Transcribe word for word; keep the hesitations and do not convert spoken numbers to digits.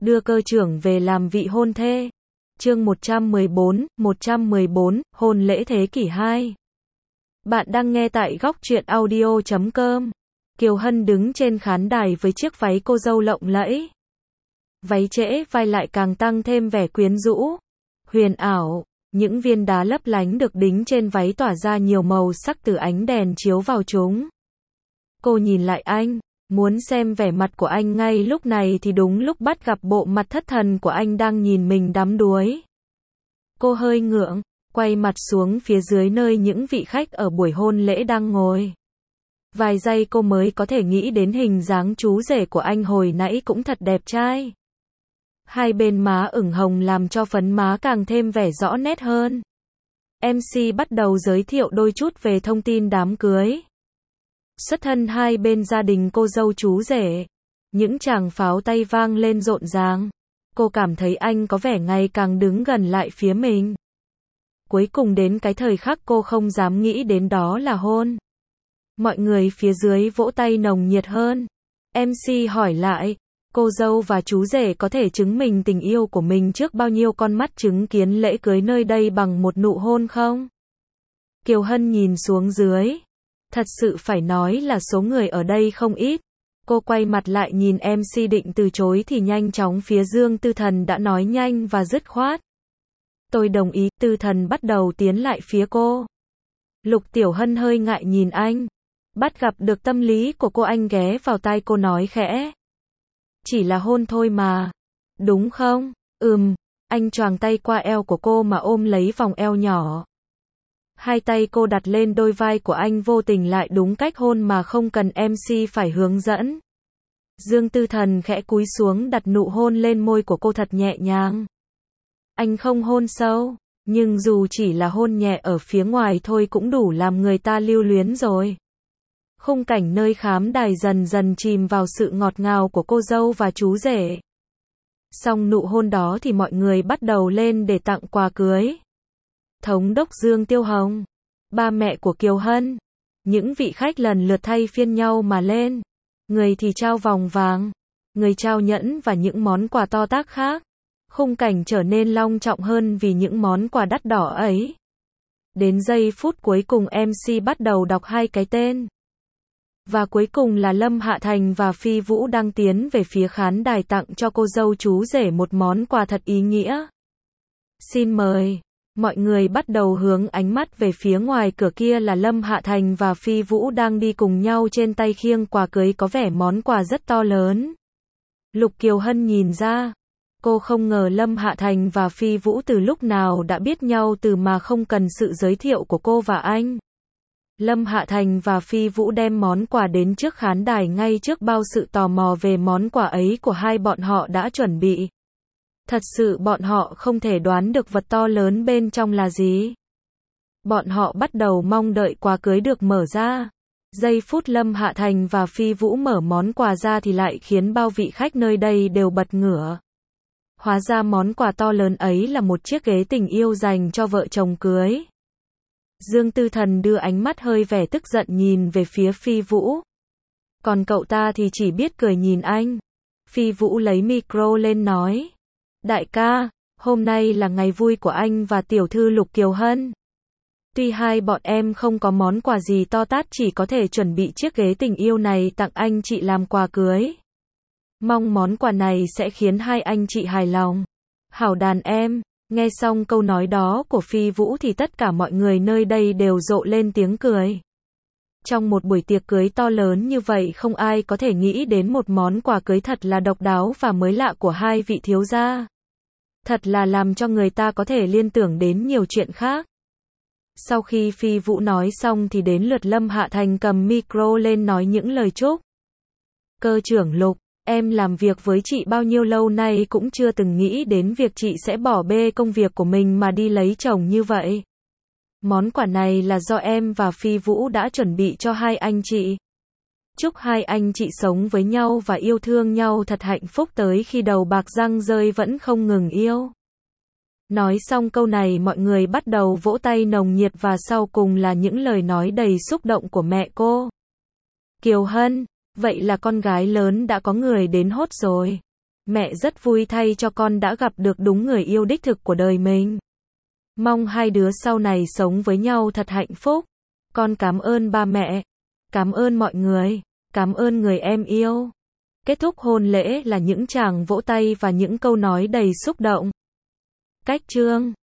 đưa cơ trưởng về làm vị hôn thê. Chương một trăm mười bốn, một trăm mười bốn, hôn lễ thế kỷ hai. Bạn đang nghe tại góc truyện audio chấm com. Kiều Hân đứng trên khán đài với chiếc váy cô dâu lộng lẫy. Váy trễ vai lại càng tăng thêm vẻ quyến rũ, huyền ảo. Những viên đá lấp lánh được đính trên váy tỏa ra nhiều màu sắc từ ánh đèn chiếu vào chúng. Cô nhìn lại anh, muốn xem vẻ mặt của anh ngay lúc này thì đúng lúc bắt gặp bộ mặt thất thần của anh đang nhìn mình đắm đuối. Cô hơi ngượng, quay mặt xuống phía dưới nơi những vị khách ở buổi hôn lễ đang ngồi. Vài giây cô mới có thể nghĩ đến hình dáng chú rể của anh hồi nãy cũng thật đẹp trai. Hai bên má ửng hồng làm cho phấn má càng thêm vẻ rõ nét hơn. em xê bắt đầu giới thiệu đôi chút về thông tin đám cưới. Xuất thân hai bên gia đình cô dâu chú rể. Những tràng pháo tay vang lên rộn ràng. Cô cảm thấy anh có vẻ ngày càng đứng gần lại phía mình. Cuối cùng đến cái thời khắc cô không dám nghĩ đến, đó là hôn. Mọi người phía dưới vỗ tay nồng nhiệt hơn. em xê hỏi lại, cô dâu và chú rể có thể chứng minh tình yêu của mình trước bao nhiêu con mắt chứng kiến lễ cưới nơi đây bằng một nụ hôn không? Kiều Hân nhìn xuống dưới. Thật sự phải nói là số người ở đây không ít. Cô quay mặt lại nhìn em xê định từ chối thì nhanh chóng phía Dương Tư Thần đã nói nhanh và dứt khoát. Tôi đồng ý. Tư Thần bắt đầu tiến lại phía cô. Lục Tiểu Hân hơi ngại nhìn anh. Bắt gặp được tâm lý của cô, anh ghé vào tai cô nói khẽ. Chỉ là hôn thôi mà. Đúng không? Ừm. Anh choàng tay qua eo của cô mà ôm lấy vòng eo nhỏ. Hai tay cô đặt lên đôi vai của anh, vô tình lại đúng cách hôn mà không cần em xê phải hướng dẫn. Dương Tư Thần khẽ cúi xuống đặt nụ hôn lên môi của cô thật nhẹ nhàng. Anh không hôn sâu, nhưng dù chỉ là hôn nhẹ ở phía ngoài thôi cũng đủ làm người ta lưu luyến rồi. Khung cảnh nơi khám đài dần dần chìm vào sự ngọt ngào của cô dâu và chú rể. Xong nụ hôn đó thì mọi người bắt đầu lên để tặng quà cưới. Thống đốc Dương Tiêu Hồng, ba mẹ của Kiều Hân, những vị khách lần lượt thay phiên nhau mà lên. Người thì trao vòng vàng, người trao nhẫn và những món quà to tát khác. Khung cảnh trở nên long trọng hơn vì những món quà đắt đỏ ấy. Đến giây phút cuối cùng em xê bắt đầu đọc hai cái tên. Và cuối cùng là Lâm Hạ Thành và Phi Vũ đang tiến về phía khán đài tặng cho cô dâu chú rể một món quà thật ý nghĩa. Xin mời. Mọi người bắt đầu hướng ánh mắt về phía ngoài cửa, kia là Lâm Hạ Thành và Phi Vũ đang đi cùng nhau, trên tay khiêng quà cưới có vẻ món quà rất to lớn. Lục Kiều Hân nhìn ra. Cô không ngờ Lâm Hạ Thành và Phi Vũ từ lúc nào đã biết nhau từ mà không cần sự giới thiệu của cô và anh. Lâm Hạ Thành và Phi Vũ đem món quà đến trước khán đài ngay trước bao sự tò mò về món quà ấy của hai bọn họ đã chuẩn bị. Thật sự bọn họ không thể đoán được vật to lớn bên trong là gì. Bọn họ bắt đầu mong đợi quà cưới được mở ra. Giây phút Lâm Hạ Thành và Phi Vũ mở món quà ra thì lại khiến bao vị khách nơi đây đều bật ngửa. Hóa ra món quà to lớn ấy là một chiếc ghế tình yêu dành cho vợ chồng cưới. Dương Tư Thần đưa ánh mắt hơi vẻ tức giận nhìn về phía Phi Vũ. Còn cậu ta thì chỉ biết cười nhìn anh. Phi Vũ lấy micro lên nói. Đại ca, hôm nay là ngày vui của anh và tiểu thư Lục Kiều Hân. Tuy hai bọn em không có món quà gì to tát, chỉ có thể chuẩn bị chiếc ghế tình yêu này tặng anh chị làm quà cưới. Mong món quà này sẽ khiến hai anh chị hài lòng. Hảo đàn em. Nghe xong câu nói đó của Phi Vũ thì tất cả mọi người nơi đây đều rộ lên tiếng cười. Trong một buổi tiệc cưới to lớn như vậy, không ai có thể nghĩ đến một món quà cưới thật là độc đáo và mới lạ của hai vị thiếu gia. Thật là làm cho người ta có thể liên tưởng đến nhiều chuyện khác. Sau khi Phi Vũ nói xong thì đến lượt Lâm Hạ Thành cầm micro lên nói những lời chúc. Cơ trưởng Lục, em làm việc với chị bao nhiêu lâu nay cũng chưa từng nghĩ đến việc chị sẽ bỏ bê công việc của mình mà đi lấy chồng như vậy. Món quà này là do em và Phi Vũ đã chuẩn bị cho hai anh chị. Chúc hai anh chị sống với nhau và yêu thương nhau thật hạnh phúc tới khi đầu bạc răng rơi vẫn không ngừng yêu. Nói xong câu này mọi người bắt đầu vỗ tay nồng nhiệt và sau cùng là những lời nói đầy xúc động của mẹ cô. Kiều Hân, vậy là con gái lớn đã có người đến hốt rồi. Mẹ rất vui thay cho con đã gặp được đúng người yêu đích thực của đời mình. Mong hai đứa sau này sống với nhau thật hạnh phúc. Con cảm ơn ba mẹ. Cảm ơn mọi người. Cảm ơn người em yêu. Kết thúc hôn lễ là những tràng vỗ tay và những câu nói đầy xúc động. Cách chương